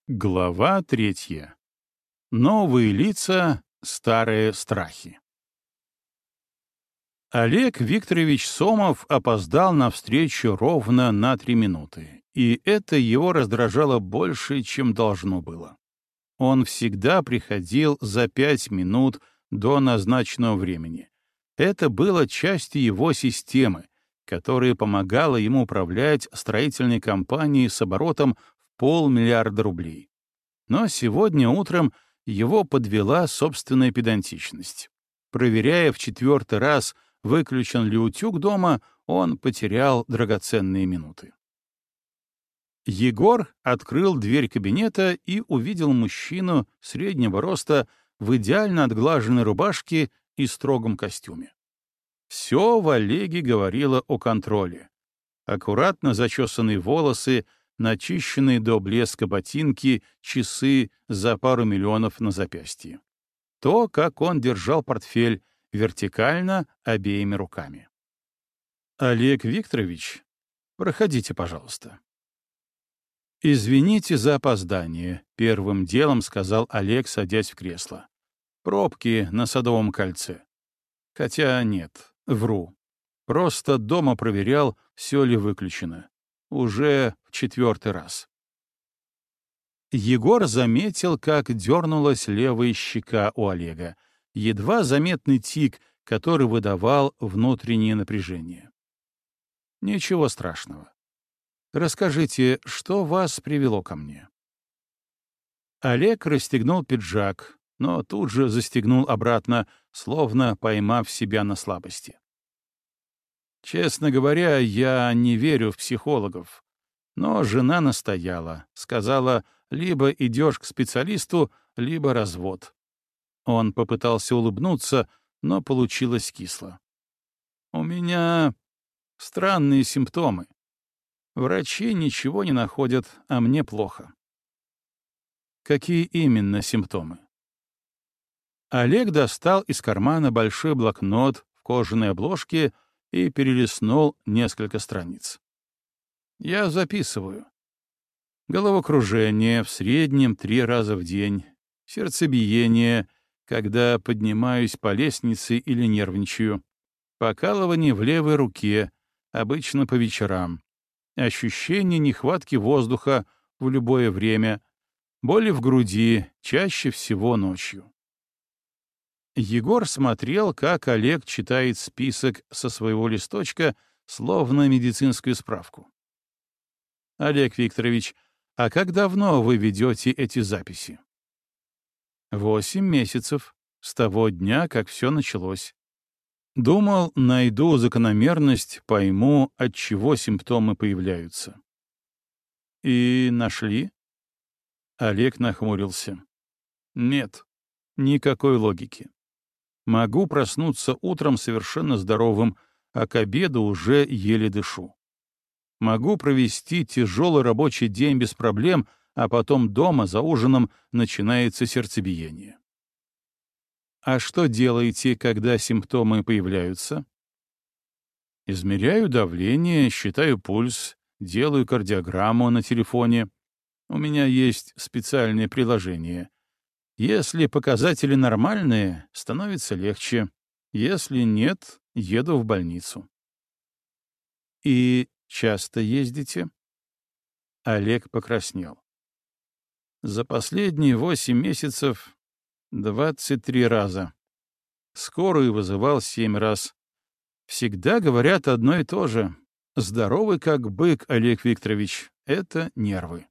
Глава 3. Новые лица, старые страхи. Олег Викторович Сомов опоздал на встречу ровно на 3 минуты, и это его раздражало больше, чем должно было. Он всегда приходил за 5 минут до назначенного времени. Это было частью его системы, которая помогала ему управлять строительной компанией с оборотом $500 000 рублей. Но сегодня утром его подвела собственная педантичность. Проверяя в 4-й раз, выключен ли утюг дома, он потерял драгоценные минуты. Егор открыл дверь кабинета и увидел мужчину среднего роста в идеально отглаженной рубашке и строгом костюме. Все в Олеге говорило о контроле. Аккуратно зачесанные волосы, начищенные до блеска ботинки, часы за пару миллионов на запястье. То, как он держал портфель, вертикально, обеими руками. «Олег Викторович, проходите, пожалуйста». «Извините за опоздание», — первым делом сказал Олег, садясь в кресло. «Пробки на Садовом кольце». Хотя нет, вру. Просто дома проверял, все ли выключено. Уже в 4-й раз. Егор заметил, как дернулась левая щека у Олега. Едва заметный тик, который выдавал внутреннее напряжение. Ничего страшного. Расскажите, что вас привело ко мне? Олег расстегнул пиджак, но тут же застегнул обратно, словно поймав себя на слабости. Честно говоря, я не верю в психологов. Но жена настояла, сказала, либо идешь к специалисту, либо развод. Он попытался улыбнуться, но получилось кисло. У меня странные симптомы. Врачи ничего не находят, а мне плохо. Какие именно симптомы? Олег достал из кармана большой блокнот в кожаной обложке и перелистнул несколько страниц. Я записываю. Головокружение в среднем 3 раза в день, сердцебиение, когда поднимаюсь по лестнице или нервничаю, покалывание в левой руке, обычно по вечерам, ощущение нехватки воздуха в любое время, боли в груди, чаще всего ночью. Егор смотрел, как Олег читает список со своего листочка, словно медицинскую справку. «Олег Викторович, а как давно вы ведете эти записи?» 8 месяцев, с того дня, как все началось. Думал, найду закономерность, пойму, от чего симптомы появляются. И нашли? Олег нахмурился. Нет, никакой логики. Могу проснуться утром совершенно здоровым, а к обеду уже еле дышу. Могу провести тяжелый рабочий день без проблем, а потом дома за ужином начинается сердцебиение. А что делаете, когда симптомы появляются? Измеряю давление, считаю пульс, делаю кардиограмму на телефоне. У меня есть специальное приложение. Если показатели нормальные, становится легче. Если нет, еду в больницу. И часто ездите? Олег покраснел. За последние 8 месяцев 23 раза. Скорую вызывал 7 раз. Всегда говорят одно и то же. Здоровый как бык, Олег Викторович, это нервы.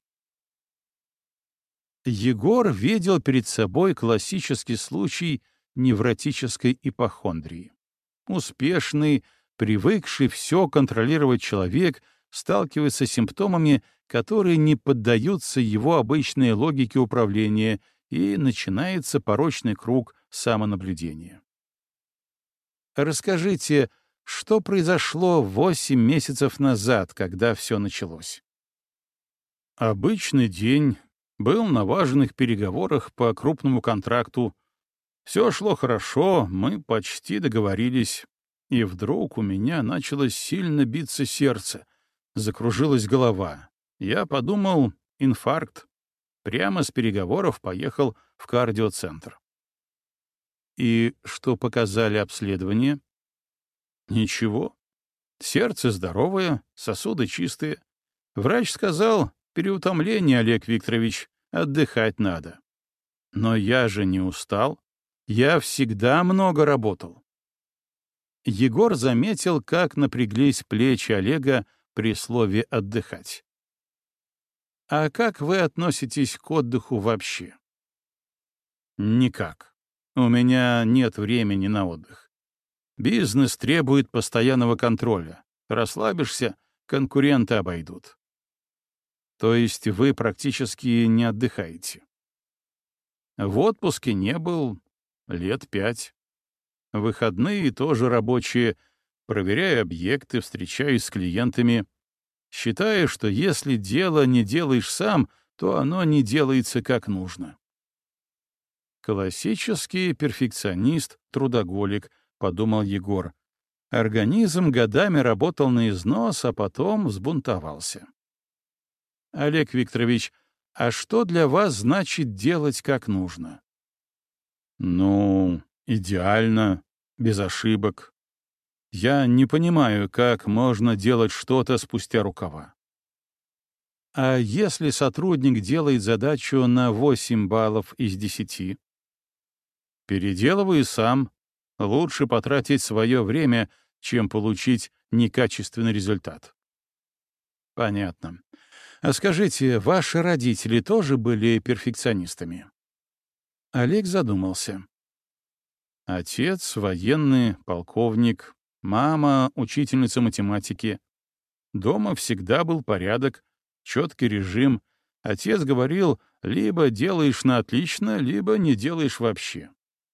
Егор видел перед собой классический случай невротической ипохондрии. Успешный, привыкший все контролировать человек сталкивается с симптомами, которые не поддаются его обычной логике управления, и начинается порочный круг самонаблюдения. Расскажите, что произошло 8 месяцев назад, когда все началось? Обычный день. Был на важных переговорах по крупному контракту. Все шло хорошо, мы почти договорились. И вдруг у меня начало сильно биться сердце. Закружилась голова. Я подумал, инфаркт. Прямо с переговоров поехал в кардиоцентр. И что показали обследования? Ничего. Сердце здоровое, сосуды чистые. Врач сказал: переутомление, Олег Викторович, отдыхать надо. Но я же не устал. Я всегда много работал. Егор заметил, как напряглись плечи Олега при слове «отдыхать». А как вы относитесь к отдыху вообще? Никак. У меня нет времени на отдых. Бизнес требует постоянного контроля. Расслабишься, конкуренты обойдут. То есть вы практически не отдыхаете? В отпуске не был лет 5. Выходные тоже рабочие. Проверяю объекты, встречаюсь с клиентами. Считаю, что если дело не делаешь сам, то оно не делается как нужно. Классический перфекционист, трудоголик, подумал Егор. Организм годами работал на износ, а потом взбунтовался. Олег Викторович, а что для вас значит делать как нужно? Ну, идеально, без ошибок. Я не понимаю, как можно делать что-то спустя рукава. А если сотрудник делает задачу на 8 баллов из 10? Переделываю сам. Лучше потратить свое время, чем получить некачественный результат. Понятно. А скажите, ваши родители тоже были перфекционистами? Олег задумался. Отец — военный, полковник, мама — учительница математики. Дома всегда был порядок, четкий режим. Отец говорил, либо делаешь на отлично, либо не делаешь вообще.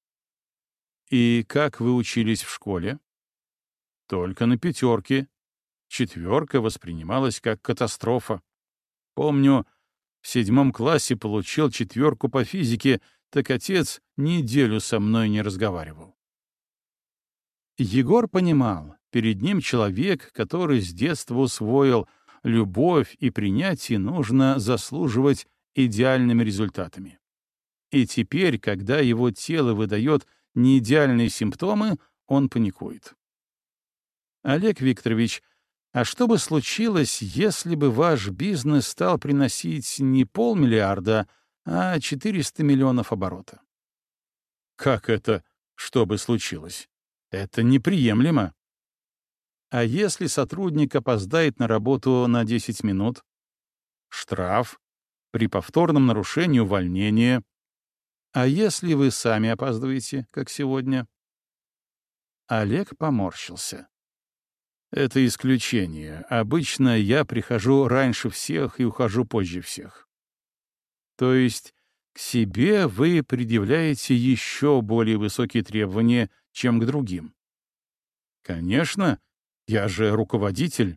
И как вы учились в школе? Только на 5. 4 воспринималась как катастрофа. Помню, в 7 классе получил 4 по физике, так отец неделю со мной не разговаривал. Егор понимал, перед ним человек, который с детства усвоил: любовь и принятие нужно заслуживать идеальными результатами. И теперь, когда его тело выдает неидеальные симптомы, он паникует. Олег Викторович, а что бы случилось, если бы ваш бизнес стал приносить не 500 000 000, а 400 миллионов оборота? Как это «что бы случилось»? Это неприемлемо. А если сотрудник опоздает на работу на 10 минут? Штраф. При повторном нарушении увольнение. А если вы сами опаздываете, как сегодня? Олег поморщился. Это исключение. Обычно я прихожу раньше всех и ухожу позже всех. То есть к себе вы предъявляете еще более высокие требования, чем к другим? Конечно, я же руководитель.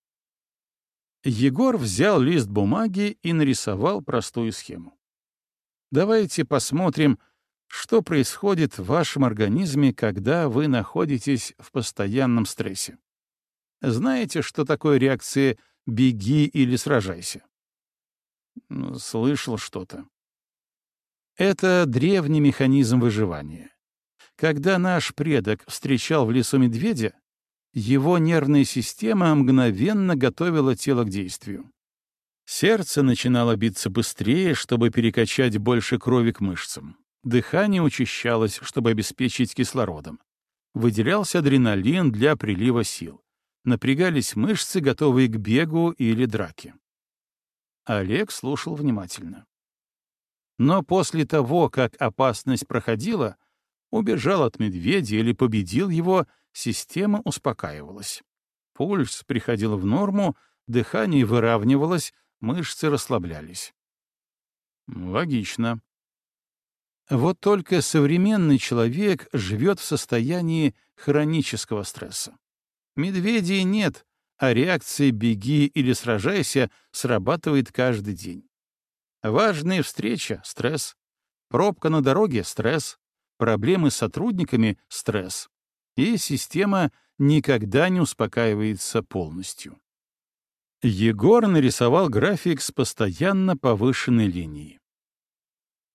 Егор взял лист бумаги и нарисовал простую схему. Давайте посмотрим, что происходит в вашем организме, когда вы находитесь в постоянном стрессе. Знаете, что такое реакция «беги» или «сражайся»? Слышал что-то. Это древний механизм выживания. Когда наш предок встречал в лесу медведя, его нервная система мгновенно готовила тело к действию. Сердце начинало биться быстрее, чтобы перекачать больше крови к мышцам. Дыхание учащалось, чтобы обеспечить кислородом. Выделялся адреналин для прилива сил. Напрягались мышцы, готовые к бегу или драке. Олег слушал внимательно. Но после того, как опасность проходила, убежал от медведя или победил его, система успокаивалась. Пульс приходил в норму, дыхание выравнивалось, мышцы расслаблялись. Логично. Вот только современный человек живет в состоянии хронического стресса. Медведей нет, а реакция «беги» или «сражайся» срабатывает каждый день. Важная встреча — стресс. Пробка на дороге — стресс. Проблемы с сотрудниками — стресс. И система никогда не успокаивается полностью. Егор нарисовал график с постоянно повышенной линией.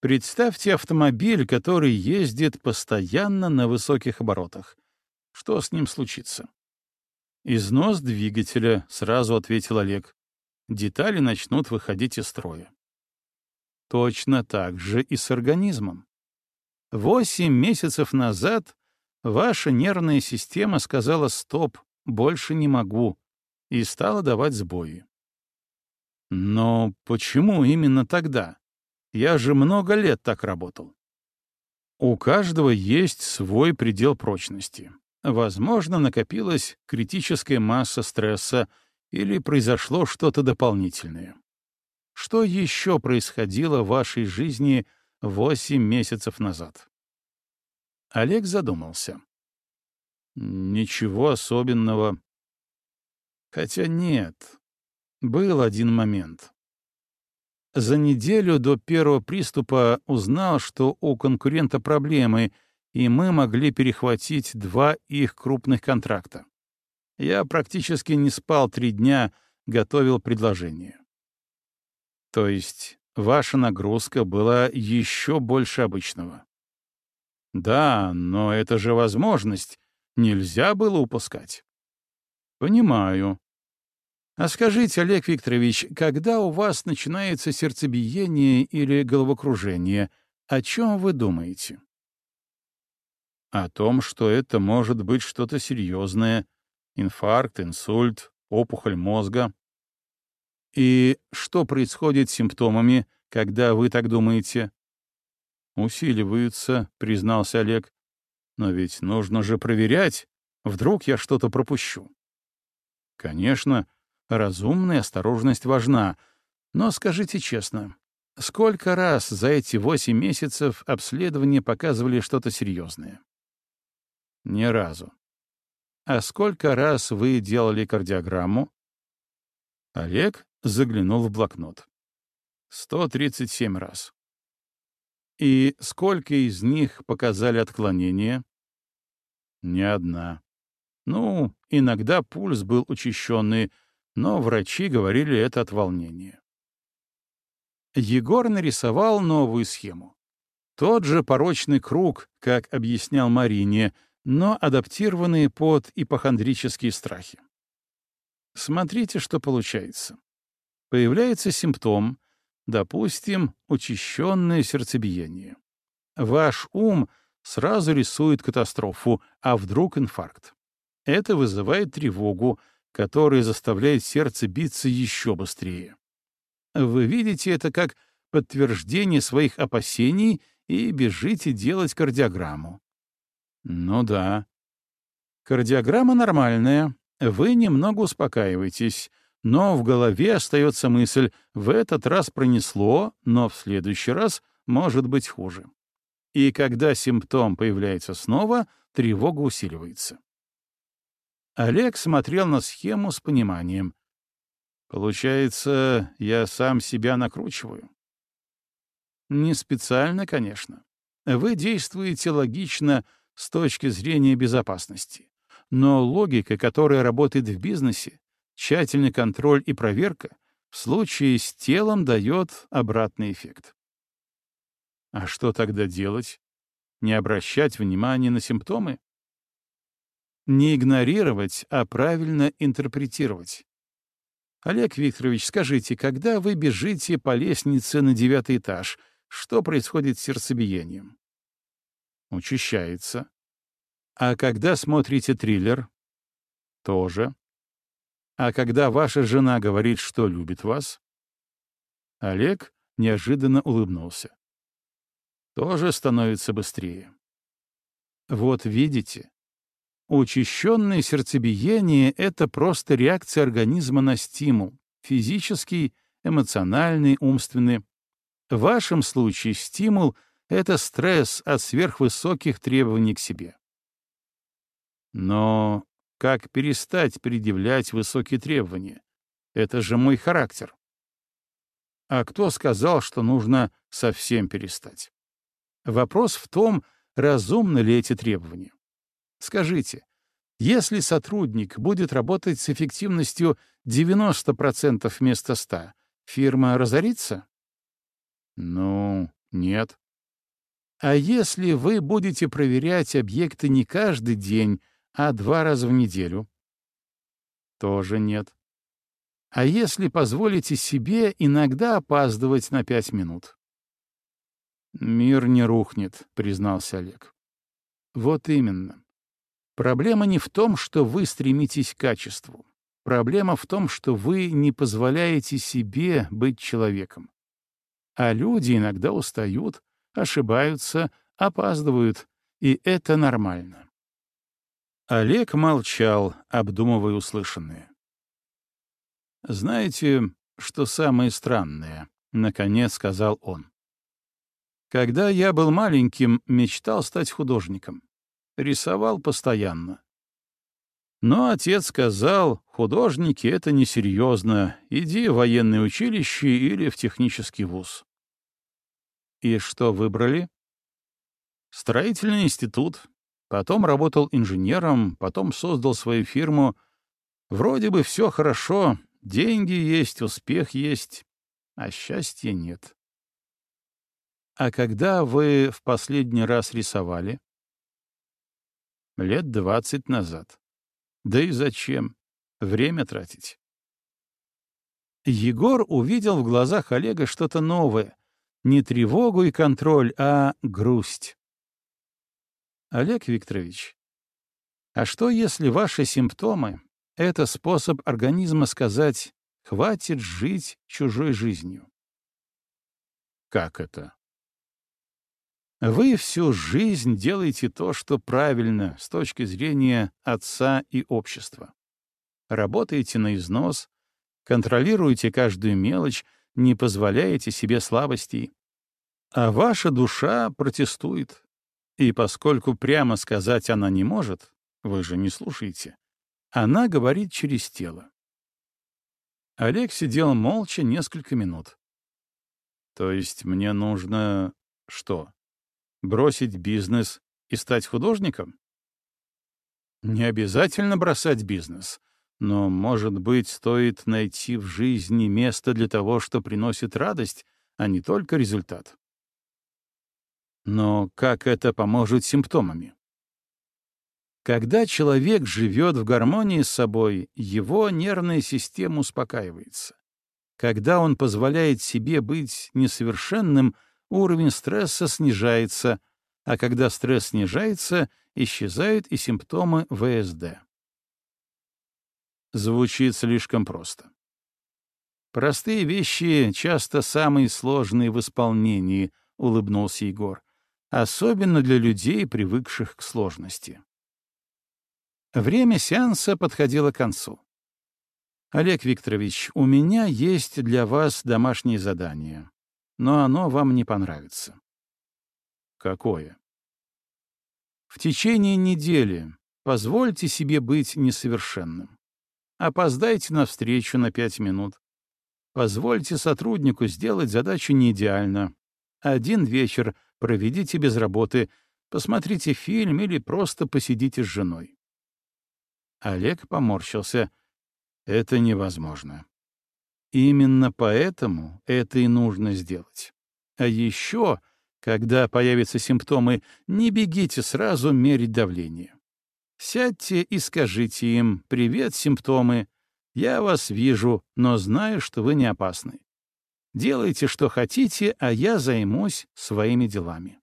Представьте автомобиль, который ездит постоянно на высоких оборотах. Что с ним случится? Износ двигателя, сразу ответил Олег. Детали начнут выходить из строя. Точно так же и с организмом. 8 месяцев назад ваша нервная система сказала «стоп, больше не могу» и стала давать сбои. Но почему именно тогда? Я же много лет так работал. У каждого есть свой предел прочности. Возможно, накопилась критическая масса стресса или произошло что-то дополнительное. Что еще происходило в вашей жизни 8 месяцев назад? Олег задумался. Ничего особенного. Хотя нет, был один момент. За неделю до первого приступа узнал, что у конкурента проблемы, и мы могли перехватить 2 их крупных контракта. Я практически не спал 3 дня, готовил предложение. То есть ваша нагрузка была еще больше обычного. Да, но это же возможность. Нельзя было упускать. Понимаю. А скажите, Олег Викторович, когда у вас начинается сердцебиение или головокружение, о чем вы думаете? О том, что это может быть что-то серьезное. Инфаркт, инсульт, опухоль мозга. И что происходит с симптомами, когда вы так думаете? Усиливаются, признался Олег. Но ведь нужно же проверять. Вдруг я что-то пропущу. Конечно, разумная осторожность важна. Но скажите честно, сколько раз за эти 8 месяцев обследования показывали что-то серьезное? Ни разу. А сколько раз вы делали кардиограмму? Олег заглянул в блокнот. 137 раз. И сколько из них показали отклонения? Ни одна. Ну, иногда пульс был учащенный, но врачи говорили это от волнения. Егор нарисовал новую схему. Тот же порочный круг, как объяснял Марине, но адаптированный под ипохондрические страхи. Смотрите, что получается. Появляется симптом, допустим, учащенное сердцебиение. Ваш ум сразу рисует катастрофу, а вдруг инфаркт. Это вызывает тревогу, которая заставляет сердце биться еще быстрее. Вы видите это как подтверждение своих опасений и бежите делать кардиограмму. Ну да. Кардиограмма нормальная, вы немного успокаиваетесь, но в голове остается мысль «в этот раз пронесло, но в следующий раз может быть хуже». И когда симптом появляется снова, тревога усиливается. Олег смотрел на схему с пониманием. Получается, я сам себя накручиваю? Не специально, конечно. Вы действуете логично с точки зрения безопасности. Но логика, которая работает в бизнесе, тщательный контроль и проверка, в случае с телом дает обратный эффект. А что тогда делать? Не обращать внимания на симптомы? Не игнорировать, а правильно интерпретировать. Олег Викторович, скажите, когда вы бежите по лестнице на 9-й этаж, что происходит с сердцебиением? Учащается. А когда смотрите триллер? Тоже. А когда ваша жена говорит, что любит вас? Олег неожиданно улыбнулся. Тоже становится быстрее. Вот видите, учащенное сердцебиение — это просто реакция организма на стимул, физический, эмоциональный, умственный. В вашем случае стимул — это стресс от сверхвысоких требований к себе. Но как перестать предъявлять высокие требования? Это же мой характер. А кто сказал, что нужно совсем перестать? Вопрос в том, разумны ли эти требования. Скажите, если сотрудник будет работать с эффективностью 90% вместо 100%, фирма разорится? Ну, Нет. А если вы будете проверять объекты не каждый день, а 2 раза в неделю? Тоже нет. А если позволите себе иногда опаздывать на 5 минут? Мир не рухнет, признался Олег. Вот именно. Проблема не в том, что вы стремитесь к качеству. Проблема в том, что вы не позволяете себе быть человеком. А люди иногда устают, ошибаются, опаздывают, и это нормально. Олег молчал, обдумывая услышанное. «Знаете, что самое странное?» — наконец сказал он. «Когда я был маленьким, мечтал стать художником. Рисовал постоянно. Но отец сказал, художники — это несерьезно, иди в военное училище или в технический вуз. И что выбрали? Строительный институт. Потом работал инженером, потом создал свою фирму. Вроде бы все хорошо, деньги есть, успех есть, а счастья нет. А когда вы в последний раз рисовали? Лет 20 назад. Да и зачем? Время тратить. Егор увидел в глазах Олега что-то новое. Не тревогу и контроль, а грусть. Олег Викторович, а что, если ваши симптомы — это способ организма сказать «хватит жить чужой жизнью»? Как это? Вы всю жизнь делаете то, что правильно с точки зрения отца и общества. Работаете на износ, контролируете каждую мелочь, не позволяете себе слабостей. А ваша душа протестует. И поскольку прямо сказать она не может, вы же не слушаете, она говорит через тело. Олег сидел молча несколько минут. То есть мне нужно что? Бросить бизнес и стать художником? Не обязательно бросать бизнес, но, может быть, стоит найти в жизни место для того, что приносит радость, а не только результат. Но как это поможет симптомами? Когда человек живет в гармонии с собой, его нервная система успокаивается. Когда он позволяет себе быть несовершенным, уровень стресса снижается, а когда стресс снижается, исчезают и симптомы ВСД. Звучит слишком просто. Простые вещи часто самые сложные в исполнении, улыбнулся Егор, особенно для людей, привыкших к сложности. Время сеанса подходило к концу. Олег Викторович, у меня есть для вас домашнее задание, но оно вам не понравится. Какое? В течение недели позвольте себе быть несовершенным. Опоздайте на встречу на 5 минут. Позвольте сотруднику сделать задачу не идеально. Один вечер проведите без работы, посмотрите фильм или просто посидите с женой. Олег поморщился. Это невозможно. Именно поэтому это и нужно сделать. А еще, когда появятся симптомы, не бегите сразу мерить давление. Сядьте и скажите им «Привет, симптомы. Я вас вижу, но знаю, что вы не опасны. Делайте, что хотите, а я займусь своими делами».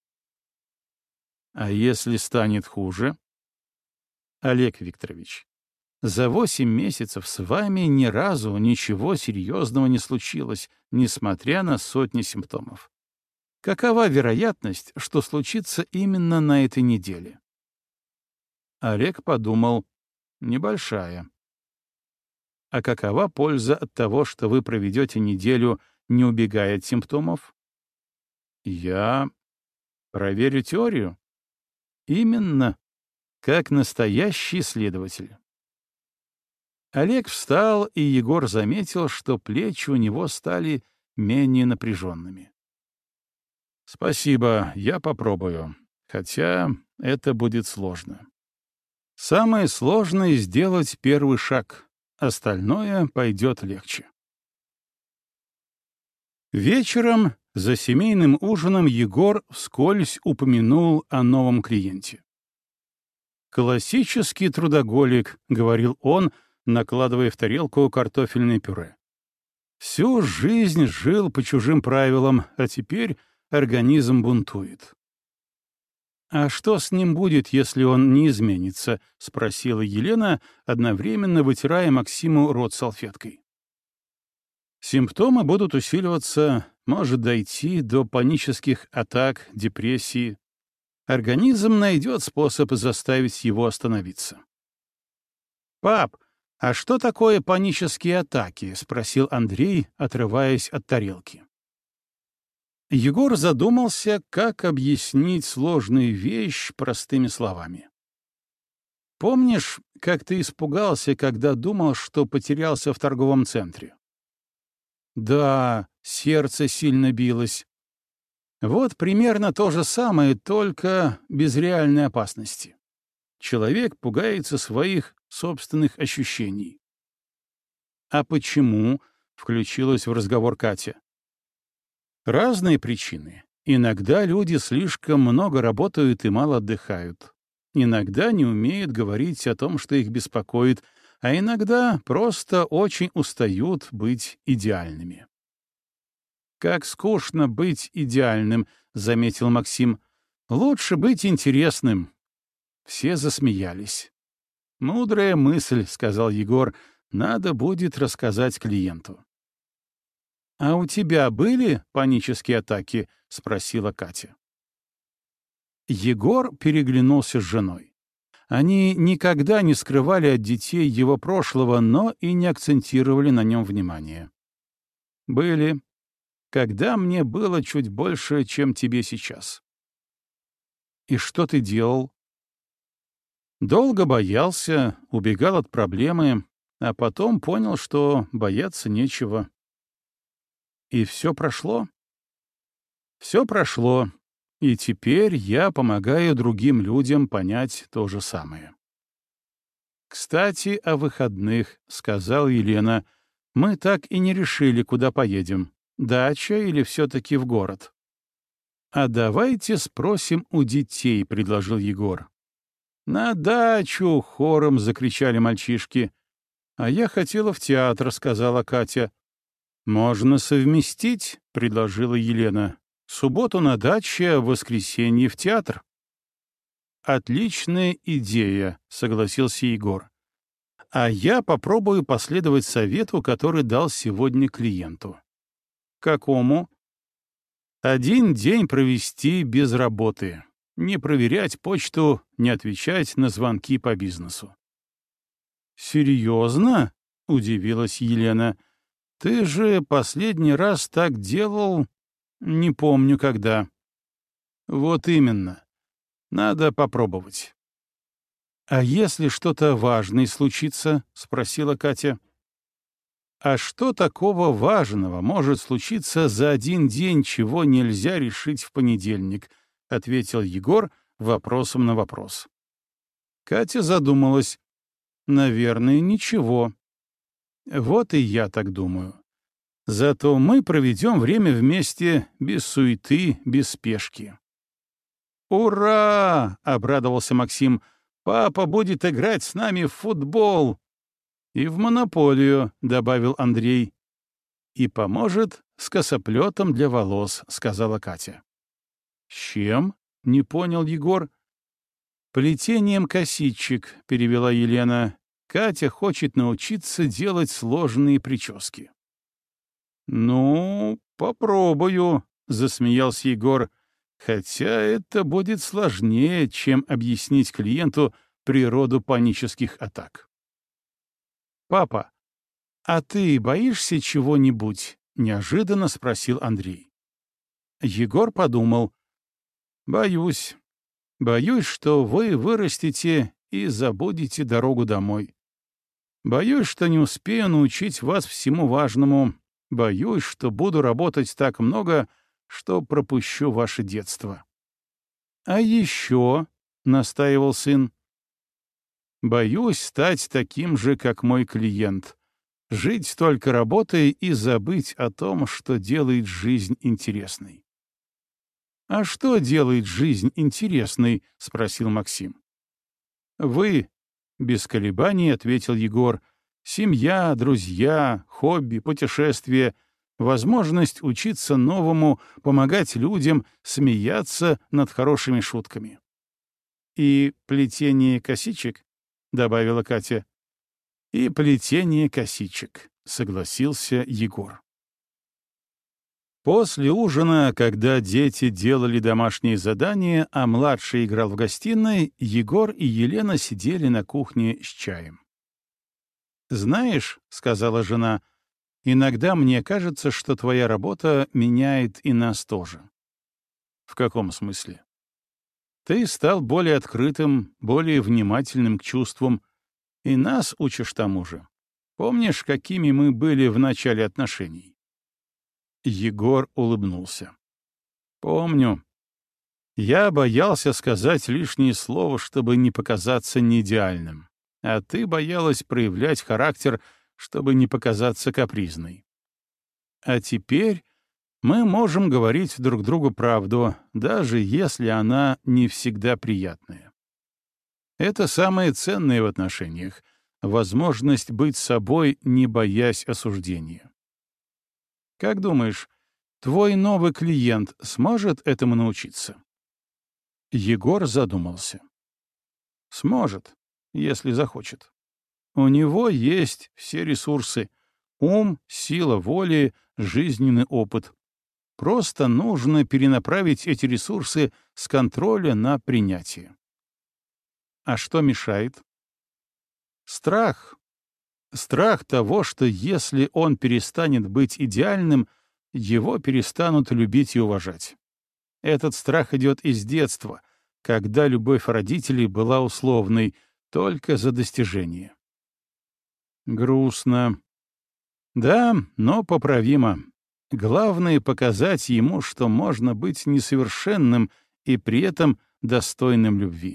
А если станет хуже? Олег Викторович, за 8 месяцев с вами ни разу ничего серьезного не случилось, несмотря на сотни симптомов. Какова вероятность, что случится именно на этой неделе? Олег подумал, небольшая. А какова польза от того, что вы проведете неделю, не убегая от симптомов? Я проверю теорию? Именно, как настоящий исследователь. Олег встал, и Егор заметил, что плечи у него стали менее напряженными. «Спасибо, я попробую. Хотя это будет сложно. Самое сложное — сделать первый шаг. Остальное пойдет легче». Вечером за семейным ужином Егор вскользь упомянул о новом клиенте. «Классический трудоголик», — говорил он, накладывая в тарелку картофельное пюре. «Всю жизнь жил по чужим правилам, а теперь организм бунтует». «А что с ним будет, если он не изменится?» — спросила Елена, одновременно вытирая Максиму рот салфеткой. «Симптомы будут усиливаться, может дойти до панических атак, депрессии. Организм найдет способ заставить его остановиться». «Пап, а что такое панические атаки?» — спросил Андрей, отрываясь от тарелки. Егор задумался, как объяснить сложную вещь простыми словами. «Помнишь, как ты испугался, когда думал, что потерялся в торговом центре?» «Да, сердце сильно билось. Вот примерно то же самое, только без реальной опасности. Человек пугается своих собственных ощущений». «А почему?» — включилась в разговор Катя. «Разные причины. Иногда люди слишком много работают и мало отдыхают. Иногда не умеют говорить о том, что их беспокоит, а иногда просто очень устают быть идеальными». «Как скучно быть идеальным», — заметил Максим. «Лучше быть интересным». Все засмеялись. «Мудрая мысль», — сказал Егор, — «надо будет рассказать клиенту». «А у тебя были панические атаки?» — спросила Катя. Егор переглянулся с женой. Они никогда не скрывали от детей его прошлого, но и не акцентировали на нем внимание. «Были. Когда мне было чуть больше, чем тебе сейчас». «И что ты делал?» «Долго боялся, убегал от проблемы, а потом понял, что бояться нечего». «И все прошло?» «Все прошло, и теперь я помогаю другим людям понять то же самое». «Кстати, о выходных», — сказал Елена, — «мы так и не решили, куда поедем. Дача или все-таки в город?» «А давайте спросим у детей», — предложил Егор. «На дачу!» — хором закричали мальчишки. «А я хотела в театр», — сказала Катя. «Можно совместить», — предложила Елена. «Субботу на даче, а в воскресенье в театр». «Отличная идея», — согласился Егор. «А я попробую последовать совету, который дал сегодня клиенту». «Какому?» «Один день провести без работы. Не проверять почту, не отвечать на звонки по бизнесу». «Серьезно?» — удивилась Елена. «Ты же последний раз так делал, не помню когда». «Вот именно. Надо попробовать». «А если что-то важное случится?» — спросила Катя. «А что такого важного может случиться за один день, чего нельзя решить в понедельник?» — ответил Егор вопросом на вопрос. Катя задумалась. «Наверное, ничего». «Вот и я так думаю. Зато мы проведем время вместе без суеты, без спешки». «Ура!» — обрадовался Максим. «Папа будет играть с нами в футбол!» «И в монополию», — добавил Андрей. «И поможет с косоплетом для волос», — сказала Катя. «С чем?» — не понял Егор. «Плетением косичек», — перевела Елена. «Катя хочет научиться делать сложные прически». «Ну, попробую», — засмеялся Егор, «хотя это будет сложнее, чем объяснить клиенту природу панических атак». «Папа, а ты боишься чего-нибудь?» — неожиданно спросил Андрей. Егор подумал. «Боюсь. Боюсь, что вы вырастете и забудете дорогу домой. Боюсь, что не успею научить вас всему важному. Боюсь, что буду работать так много, что пропущу ваше детство». «А еще», — настаивал сын, — «боюсь стать таким же, как мой клиент. Жить только работой и забыть о том, что делает жизнь интересной. «А что делает жизнь интересной?» — спросил Максим. «Вы», — без колебаний ответил Егор, — «семья, друзья, хобби, путешествия, возможность учиться новому, помогать людям, смеяться над хорошими шутками». «И плетение косичек?» — добавила Катя. «И плетение косичек», — согласился Егор. После ужина, когда дети делали домашние задания, а младший играл в гостиной, Егор и Елена сидели на кухне с чаем. «Знаешь, — сказала жена, — иногда мне кажется, что твоя работа меняет и нас тоже». «В каком смысле?» «Ты стал более открытым, более внимательным к чувствам, и нас учишь тому же. Помнишь, какими мы были в начале отношений?» Егор улыбнулся. «Помню. Я боялся сказать лишнее слово, чтобы не показаться неидеальным, а ты боялась проявлять характер, чтобы не показаться капризной. А теперь мы можем говорить друг другу правду, даже если она не всегда приятная. Это самое ценное в отношениях — возможность быть собой, не боясь осуждения. Как думаешь, твой новый клиент сможет этому научиться?» Егор задумался. «Сможет, если захочет. У него есть все ресурсы — ум, сила воли, жизненный опыт. Просто нужно перенаправить эти ресурсы с контроля на принятие». А что мешает? Страх. Страх того, что если он перестанет быть идеальным, его перестанут любить и уважать. Этот страх идет из детства, когда любовь родителей была условной, только за достижение. Грустно. Да, но поправимо. Главное — показать ему, что можно быть несовершенным и при этом достойным любви.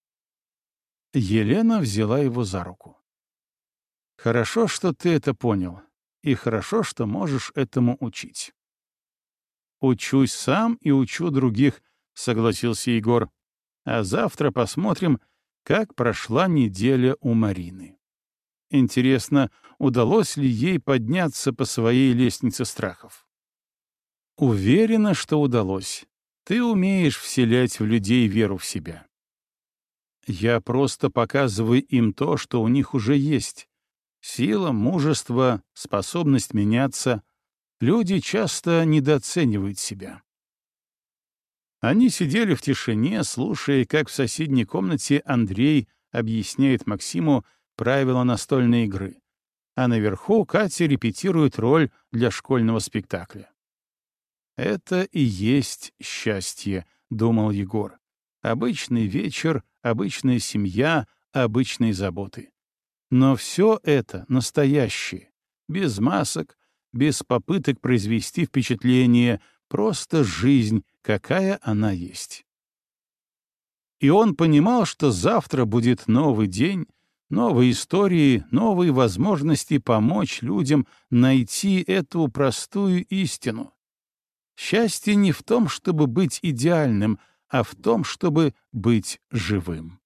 Елена взяла его за руку. «Хорошо, что ты это понял, и хорошо, что можешь этому учить». «Учусь сам и учу других», — согласился Егор. «А завтра посмотрим, как прошла неделя у Марины. Интересно, удалось ли ей подняться по своей лестнице страхов?» «Уверена, что удалось. Ты умеешь вселять в людей веру в себя». «Я просто показываю им то, что у них уже есть. Сила, мужество, способность меняться. Люди часто недооценивают себя». Они сидели в тишине, слушая, как в соседней комнате Андрей объясняет Максиму правила настольной игры, а наверху Катя репетирует роль для школьного спектакля. «Это и есть счастье», — думал Егор. «Обычный вечер, обычная семья, обычные заботы. Но все это настоящее, без масок, без попыток произвести впечатление, просто жизнь, какая она есть». И он понимал, что завтра будет новый день, новые истории, новые возможности помочь людям найти эту простую истину. Счастье не в том, чтобы быть идеальным, а в том, чтобы быть живым.